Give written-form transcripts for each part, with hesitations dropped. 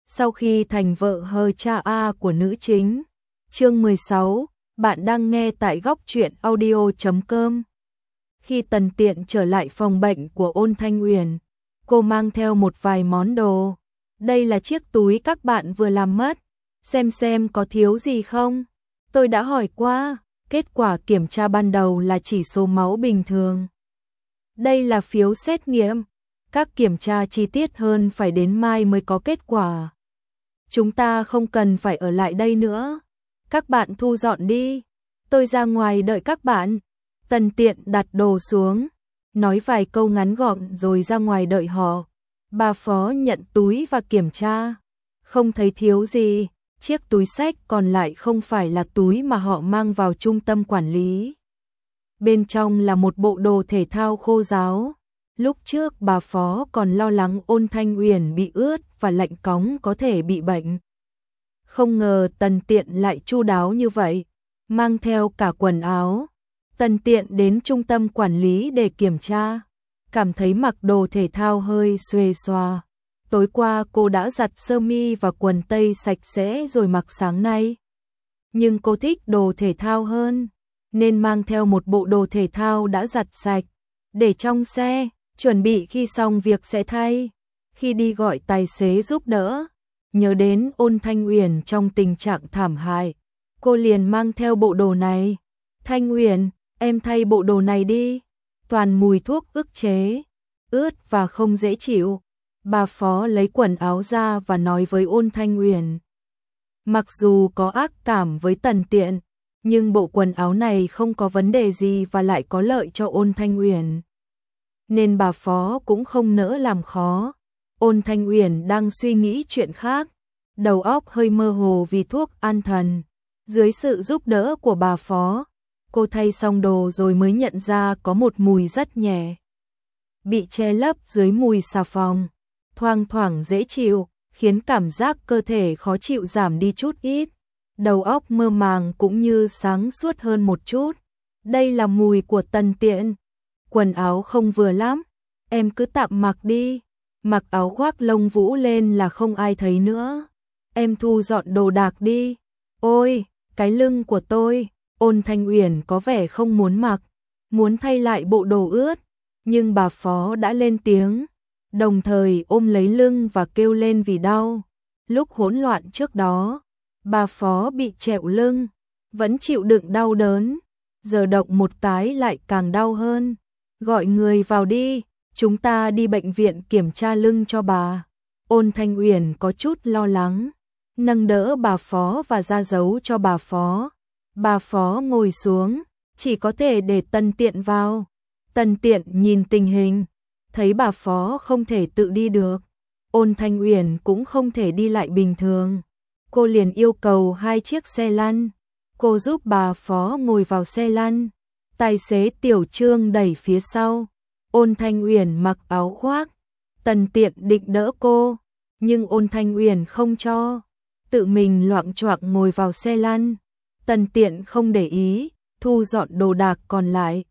sau khi thành vợ hờ cha A của nữ chính. Chương 16, bạn đang nghe tại góc truyện audio.com. Khi Tần Tiện trở lại phòng bệnh của Ôn Thanh Uyển, cô mang theo một vài món đồ. Đây là chiếc túi các bạn vừa làm mất, xem có thiếu gì không? Tôi đã hỏi qua, kết quả kiểm tra ban đầu là chỉ số máu bình thường. Đây là phiếu xét nghiệm, các kiểm tra chi tiết hơn phải đến mai mới có kết quả. Chúng ta không cần phải ở lại đây nữa, các bạn thu dọn đi, tôi ra ngoài đợi các bạn. Tần Tiện đặt đồ xuống, nói vài câu ngắn gọn rồi ra ngoài đợi họ. Bà Phó nhận túi và kiểm tra, không thấy thiếu gì, chiếc túi xách còn lại không phải là túi mà họ mang vào trung tâm quản lý. Bên trong là một bộ đồ thể thao khô ráo. Lúc trước bà Phó còn lo lắng Ôn Thanh Uyển bị ướt và lạnh cóng có thể bị bệnh. Không ngờ Tần Tiện lại chu đáo như vậy, mang theo cả quần áo. Tần Tiện đến trung tâm quản lý để kiểm tra, cảm thấy mặc đồ thể thao hơi xuề xòa. Tối qua cô đã giặt sơ mi và quần tây sạch sẽ rồi mặc sáng nay. Nhưng cô thích đồ thể thao hơn, nên mang theo một bộ đồ thể thao đã giặt sạch, để trong xe, chuẩn bị khi xong việc sẽ thay. Khi đi gọi tài xế giúp đỡ, nhớ đến Ôn Thanh Uyển trong tình trạng thảm hại, cô liền mang theo bộ đồ này. Thanh Uyển, em thay bộ đồ này đi, toàn mùi thuốc ức chế, ướt và không dễ chịu. Bà Phó lấy quần áo ra và nói với Ôn Thanh Uyển. Mặc dù có ác cảm với Tần Tiện, nhưng bộ quần áo này không có vấn đề gì và lại có lợi cho Ôn Thanh Uyển, nên bà Phó cũng không nỡ làm khó. Ôn Thanh Uyển đang suy nghĩ chuyện khác, đầu óc hơi mơ hồ vì thuốc an thần. Dưới sự giúp đỡ của bà Phó, cô thay xong đồ rồi mới nhận ra có một mùi rất nhẹ, bị che lấp dưới mùi xà phòng, thoang thoảng dễ chịu, khiến cảm giác cơ thể khó chịu giảm đi chút ít. Đầu óc mơ màng cũng như sáng suốt hơn một chút. Đây là mùi của Tần Tiện. Quần áo không vừa lắm, em cứ tạm mặc đi. Mặc áo khoác lông vũ lên là không ai thấy nữa. Em thu dọn đồ đạc đi. Ôi, cái lưng của tôi. Ôn Thanh Uyển có vẻ không muốn mặc, muốn thay lại bộ đồ ướt, nhưng bà Phó đã lên tiếng, đồng thời ôm lấy lưng và kêu lên vì đau. Lúc hỗn loạn trước đó, bà Phó bị trẹo lưng, vẫn chịu đựng đau đớn, giờ động một cái lại càng đau hơn. Gọi người vào đi, chúng ta đi bệnh viện kiểm tra lưng cho bà. Ôn Thanh Uyển có chút lo lắng, nâng đỡ bà Phó và ra dấu cho bà Phó. Bà Phó ngồi xuống, chỉ có thể để Tần Tiện vào. Tần Tiện nhìn tình hình, thấy bà Phó không thể tự đi được, Ôn Thanh Uyển cũng không thể đi lại bình thường. Cô liền yêu cầu 2 chiếc xe lăn. Cô giúp bà Phó ngồi vào xe lăn, tài xế Tiểu Trương đẩy phía sau. Ôn Thanh Uyển mặc áo khoác, Tần Tiện định đỡ cô, nhưng Ôn Thanh Uyển không cho, tự mình loạng choạng ngồi vào xe lăn. Tần Tiện không để ý, thu dọn đồ đạc còn lại,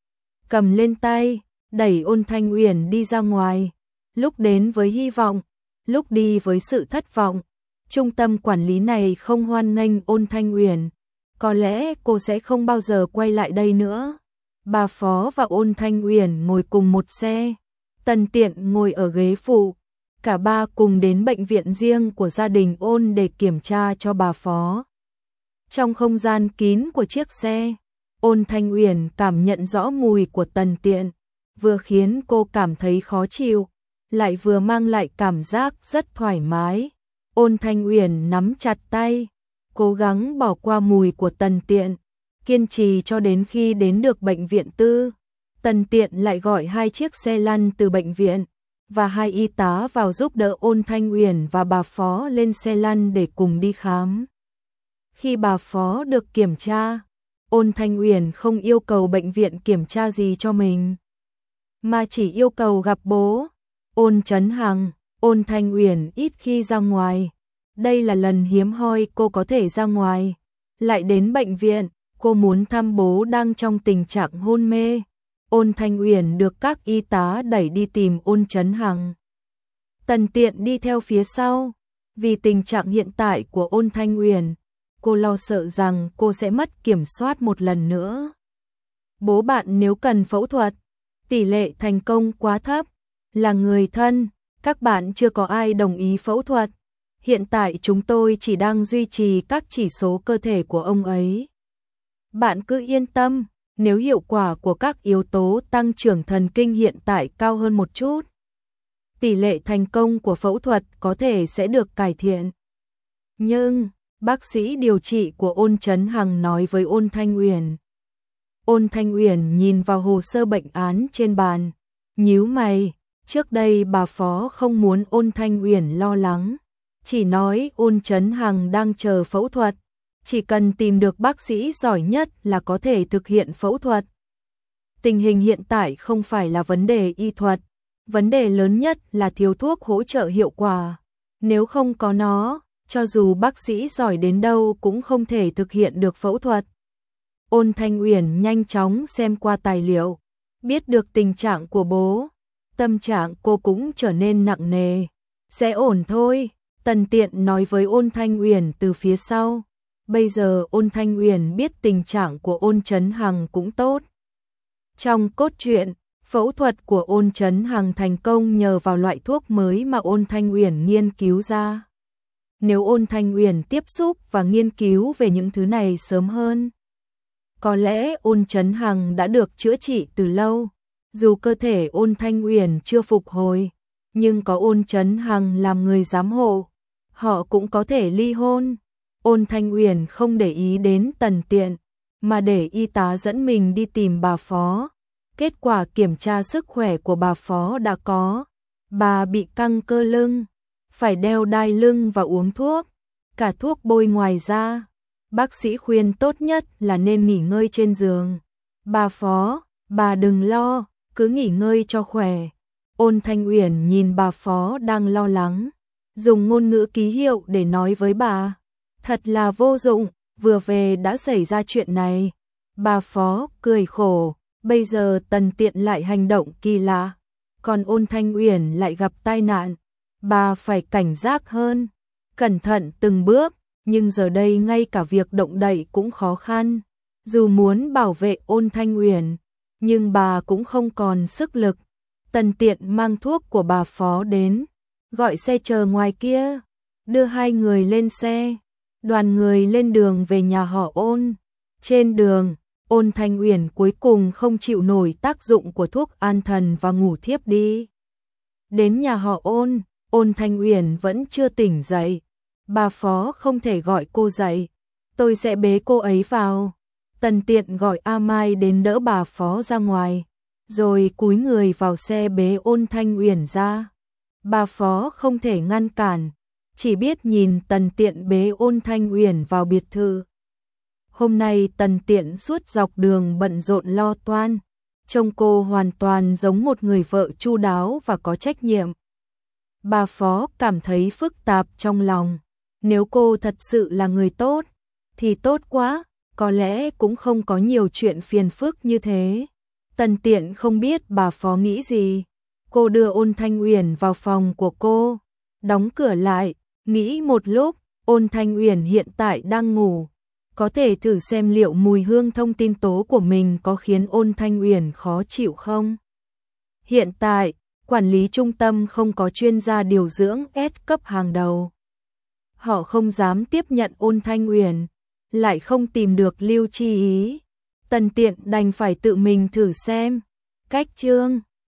cầm lên tay, đẩy Ôn Thanh Uyển đi ra ngoài. Lúc đến với hy vọng, lúc đi với sự thất vọng. Trung tâm quản lý này không hoan nghênh Ôn Thanh Uyển, có lẽ cô sẽ không bao giờ quay lại đây nữa. Bà Phó và Ôn Thanh Uyển ngồi cùng một xe, Tần Tiện ngồi ở ghế phụ. Cả ba cùng đến bệnh viện riêng của gia đình Ôn để kiểm tra cho bà Phó. Trong không gian kín của chiếc xe, Ôn Thanh Uyển cảm nhận rõ mùi của Tần Tiện, vừa khiến cô cảm thấy khó chịu, lại vừa mang lại cảm giác rất thoải mái. Ôn Thanh Uyển nắm chặt tay, cố gắng bỏ qua mùi của Tần Tiện, kiên trì cho đến khi đến được bệnh viện tư. Tần Tiện lại gọi 2 chiếc xe lăn từ bệnh viện và 2 y tá vào giúp đỡ Ôn Thanh Uyển và bà Phó lên xe lăn để cùng đi khám. Khi bà Phó được kiểm tra, Ôn Thanh Uyển không yêu cầu bệnh viện kiểm tra gì cho mình, mà chỉ yêu cầu gặp bố, Ôn Chấn Hằng. Ôn Thanh Uyển ít khi ra ngoài, đây là lần hiếm hoi cô có thể ra ngoài. Lại đến bệnh viện, cô muốn thăm bố đang trong tình trạng hôn mê. Ôn Thanh Uyển được các y tá đẩy đi tìm Ôn Chấn Hằng. Tần Tiện đi theo phía sau, Vì tình trạng hiện tại của Ôn Thanh Uyển, cô lo sợ rằng cô sẽ mất kiểm soát một lần nữa. Bố bạn nếu cần phẫu thuật, tỷ lệ thành công quá thấp, là người thân, các bạn chưa có ai đồng ý phẫu thuật. Hiện tại chúng tôi chỉ đang duy trì các chỉ số cơ thể của ông ấy. Bạn cứ yên tâm, nếu hiệu quả của các yếu tố tăng trưởng thần kinh hiện tại cao hơn một chút, tỷ lệ thành công của phẫu thuật có thể sẽ được cải thiện. Nhưng, bác sĩ điều trị của Ôn Chấn Hằng nói với Ôn Thanh Uyển. Ôn Thanh Uyển nhìn vào hồ sơ bệnh án trên bàn, nhíu mày, trước đây bà Phó không muốn Ôn Thanh Uyển lo lắng, chỉ nói Ôn Chấn Hằng đang chờ phẫu thuật, chỉ cần tìm được bác sĩ giỏi nhất là có thể thực hiện phẫu thuật. Tình hình hiện tại không phải là vấn đề y thuật, vấn đề lớn nhất là thiếu thuốc hỗ trợ hiệu quả. Nếu không có nó, cho dù bác sĩ giỏi đến đâu cũng không thể thực hiện được phẫu thuật. Ôn Thanh Uyển nhanh chóng xem qua tài liệu, biết được tình trạng của bố, tâm trạng cô cũng trở nên nặng nề. Sẽ ổn thôi, Tần Tiện nói với Ôn Thanh Uyển từ phía sau. Bây giờ Ôn Thanh Uyển biết tình trạng của Ôn Chấn Hằng cũng tốt. Trong cốt truyện, phẫu thuật của Ôn Chấn Hằng thành công nhờ vào loại thuốc mới mà Ôn Thanh Uyển nghiên cứu ra. Nếu Ôn Thanh Uyển tiếp xúc và nghiên cứu về những thứ này sớm hơn, có lẽ Ôn Chấn Hằng đã được chữa trị từ lâu. Dù cơ thể Ôn Thanh Uyển chưa phục hồi, nhưng có Ôn Chấn Hằng làm người giám hộ, họ cũng có thể ly hôn. Ôn Thanh Uyển không để ý đến Tần Tiện, mà để y tá dẫn mình đi tìm bà Phó. Kết quả kiểm tra sức khỏe của bà Phó đã có. Bà bị căng cơ lưng, phải đeo đai lưng và uống thuốc, cả thuốc bôi ngoài da. Bác sĩ khuyên tốt nhất là nên nghỉ ngơi trên giường. Bà Phó, bà đừng lo, cứ nghỉ ngơi cho khỏe. Ôn Thanh Uyển nhìn bà Phó đang lo lắng, dùng ngôn ngữ ký hiệu để nói với bà. Thật là vô dụng, vừa về đã xảy ra chuyện này. Bà Phó cười khổ, bây giờ Tần Tiện lại hành động kỳ lạ, còn Ôn Thanh Uyển lại gặp tai nạn. Bà phải cảnh giác hơn, cẩn thận từng bước, nhưng giờ đây ngay cả việc động đậy cũng khó khăn. Dù muốn bảo vệ Ôn Thanh Uyển, nhưng bà cũng không còn sức lực. Tần Tiện mang thuốc của bà Phó đến, gọi xe chờ ngoài kia, đưa hai người lên xe. Đoàn người lên đường về nhà họ Ôn. Trên đường, Ôn Thanh Uyển cuối cùng không chịu nổi tác dụng của thuốc an thần và ngủ thiếp đi. Đến nhà họ Ôn, Ôn Thanh Uyển vẫn chưa tỉnh dậy. Bà Phó không thể gọi cô dậy, tôi sẽ bế cô ấy vào. Tần Tiện gọi A Mai đến đỡ bà Phó ra ngoài, rồi cúi người vào xe bế Ôn Thanh Uyển ra. Bà Phó không thể ngăn cản, chỉ biết nhìn Tần Tiện bế Ôn Thanh Uyển vào biệt thự. Hôm nay Tần Tiện suốt dọc đường bận rộn lo toan, trông cô hoàn toàn giống một người vợ chu đáo và có trách nhiệm. Bà Phó cảm thấy phức tạp trong lòng, nếu cô thật sự là người tốt, thì tốt quá, có lẽ cũng không có nhiều chuyện phiền phức như thế. Tần Tiện không biết bà Phó nghĩ gì, cô đưa Ôn Thanh Uyển vào phòng của cô, đóng cửa lại, nghĩ một lúc. Ôn Thanh Uyển hiện tại đang ngủ, có thể thử xem liệu mùi hương thông tin tố của mình có khiến Ôn Thanh Uyển khó chịu không. Hiện tại, quản lý trung tâm không có chuyên gia điều dưỡng S cấp hàng đầu. Họ không dám tiếp nhận Ôn Thanh Uyển, lại không tìm được Lưu Chi Ý. Tần Tiện đành phải tự mình thử xem. Cách chương